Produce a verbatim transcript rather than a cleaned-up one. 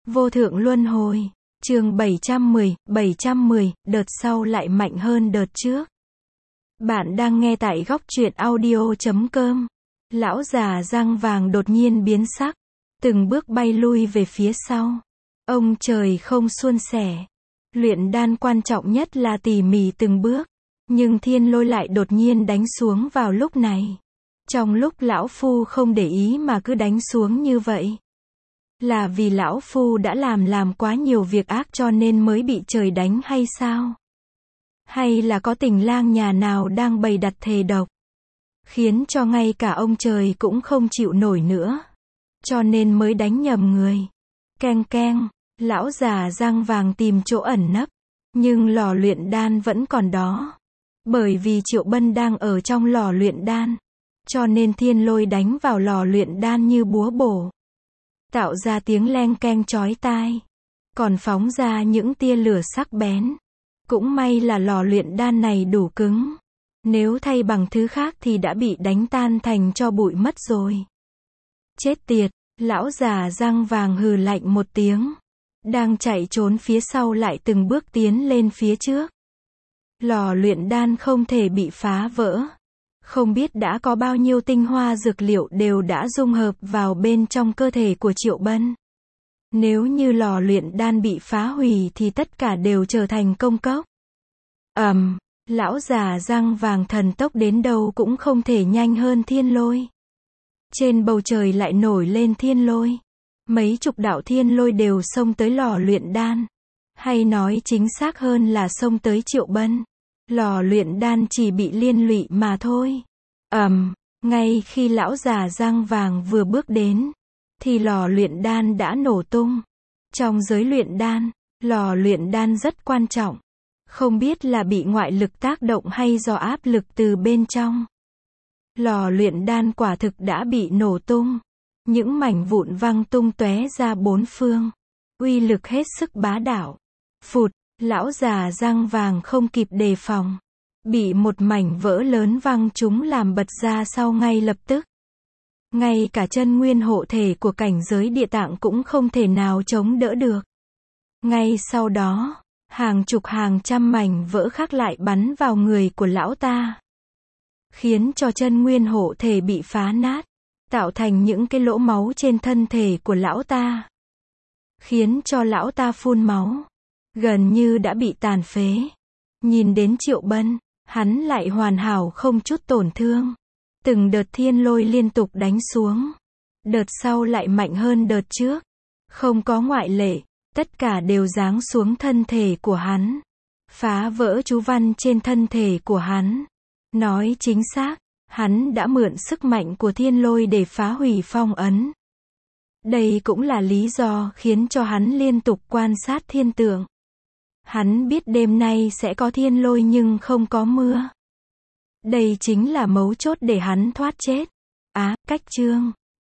Vô thượng luân hồi. Chương bảy trăm mười, bảy trăm mười, đợt sau lại mạnh hơn đợt trước. Bạn đang nghe tại góc truyện audio chấm com. Lão già răng vàng đột nhiên biến sắc, từng bước bay lui về phía sau. Ông trời không suôn sẻ. Luyện đan quan trọng nhất là tỉ mỉ từng bước, nhưng thiên lôi lại đột nhiên đánh xuống vào lúc này. Trong lúc lão phu không để ý mà cứ đánh xuống như vậy. Là vì lão phu đã làm làm quá nhiều việc ác cho nên mới bị trời đánh hay sao? Hay là có tình lang nhà nào đang bày đặt thề độc, khiến cho ngay cả ông trời cũng không chịu nổi nữa, cho nên mới đánh nhầm người. Keng keng, lão già răng vàng tìm chỗ ẩn nấp, nhưng lò luyện đan vẫn còn đó. Bởi vì Triệu Bân đang ở trong lò luyện đan, cho nên thiên lôi đánh vào lò luyện đan như búa bổ, tạo ra tiếng leng keng chói tai, còn phóng ra những tia lửa sắc bén. Cũng may là lò luyện đan này đủ cứng, nếu thay bằng thứ khác thì đã bị đánh tan thành tro bụi mất rồi. Chết tiệt, lão già răng vàng hừ lạnh một tiếng, đang chạy trốn phía sau lại từng bước tiến lên phía trước. Lò luyện đan không thể bị phá vỡ. Không biết đã có bao nhiêu tinh hoa dược liệu đều đã dung hợp vào bên trong cơ thể của Triệu Bân. Nếu như lò luyện đan bị phá hủy thì tất cả đều trở thành công cốc. Ầm, um, lão già răng vàng thần tốc đến đâu cũng không thể nhanh hơn thiên lôi. Trên bầu trời lại nổi lên thiên lôi. Mấy chục đạo thiên lôi đều xông tới lò luyện đan. Hay nói chính xác hơn là xông tới Triệu Bân. Lò luyện đan chỉ bị liên lụy mà thôi. Ầm, um, ngay khi lão già răng vàng vừa bước đến, thì lò luyện đan đã nổ tung. Trong giới luyện đan, lò luyện đan rất quan trọng. Không biết là bị ngoại lực tác động hay do áp lực từ bên trong. Lò luyện đan quả thực đã bị nổ tung. Những mảnh vụn văng tung tóe ra bốn phương. Uy lực hết sức bá đạo. Phụt, lão già răng vàng không kịp đề phòng, bị một mảnh vỡ lớn văng trúng làm bật ra sau ngay lập tức. Ngay cả chân nguyên hộ thể của cảnh giới địa tạng cũng không thể nào chống đỡ được. Ngay sau đó, hàng chục hàng trăm mảnh vỡ khác lại bắn vào người của lão ta, khiến cho chân nguyên hộ thể bị phá nát, tạo thành những cái lỗ máu trên thân thể của lão ta, khiến cho lão ta phun máu, gần như đã bị tàn phế. Nhìn đến Triệu Bân, hắn lại hoàn hảo không chút tổn thương. Từng đợt thiên lôi liên tục đánh xuống, đợt sau lại mạnh hơn đợt trước, không có ngoại lệ, tất cả đều giáng xuống thân thể của hắn, phá vỡ chú văn trên thân thể của hắn. Nói chính xác, hắn đã mượn sức mạnh của thiên lôi để phá hủy phong ấn. Đây cũng là lý do khiến cho hắn liên tục quan sát thiên tượng. Hắn biết đêm nay sẽ có thiên lôi nhưng không có mưa. Đây chính là mấu chốt để hắn thoát chết. Á, cách chương.